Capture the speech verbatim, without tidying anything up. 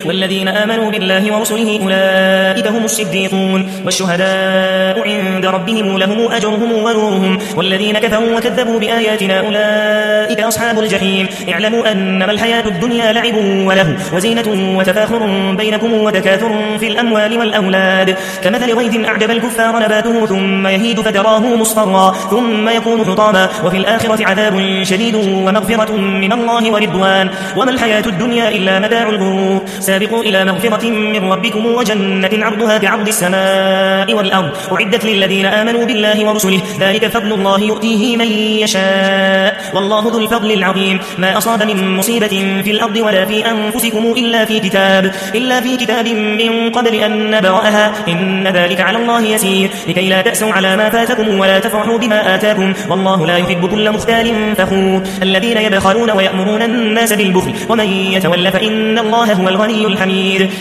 والذين آمنوا بالله ورسله أولئك هم الصديقون والشهداء عند ربهم لهم أجرهم ونورهم والذين كفروا وكذبوا بآياتنا أولئك أصحاب الجحيم اعلموا أنما الحياة الدنيا لعب وله وزينة وتفاخر بينكم وتكاثر في الأموال والأولاد كمثل غيث أعجب الكفار نباته ثم يهيج فتراه مصفرا ثم يكون حطاما وفي الآخرة عذاب شديد ومغفرة من الله ورضوان وما الحياة الدنيا إلا متاع الغرور سابقوا إلى مغفرة من ربكم وجنة عرضها كعرض السماء والأرض أعدت للذين آمنوا بالله ورسله ذلك فضل الله يؤتيه من يشاء والله ذو الفضل العظيم ما أصاب من مصيبة في الأرض ولا في أنفسكم إلا في كتاب إلا في كتاب من قبل أن نبرأها إن ذلك على الله يسير لكي لا تأسوا على ما فاتكم ولا تفرحوا بما آتاكم والله لا يحب كل مختال فخور الذين يبخلون ويأمرون الناس بالبخل ومن يتول فإن الله هو الغني الحميد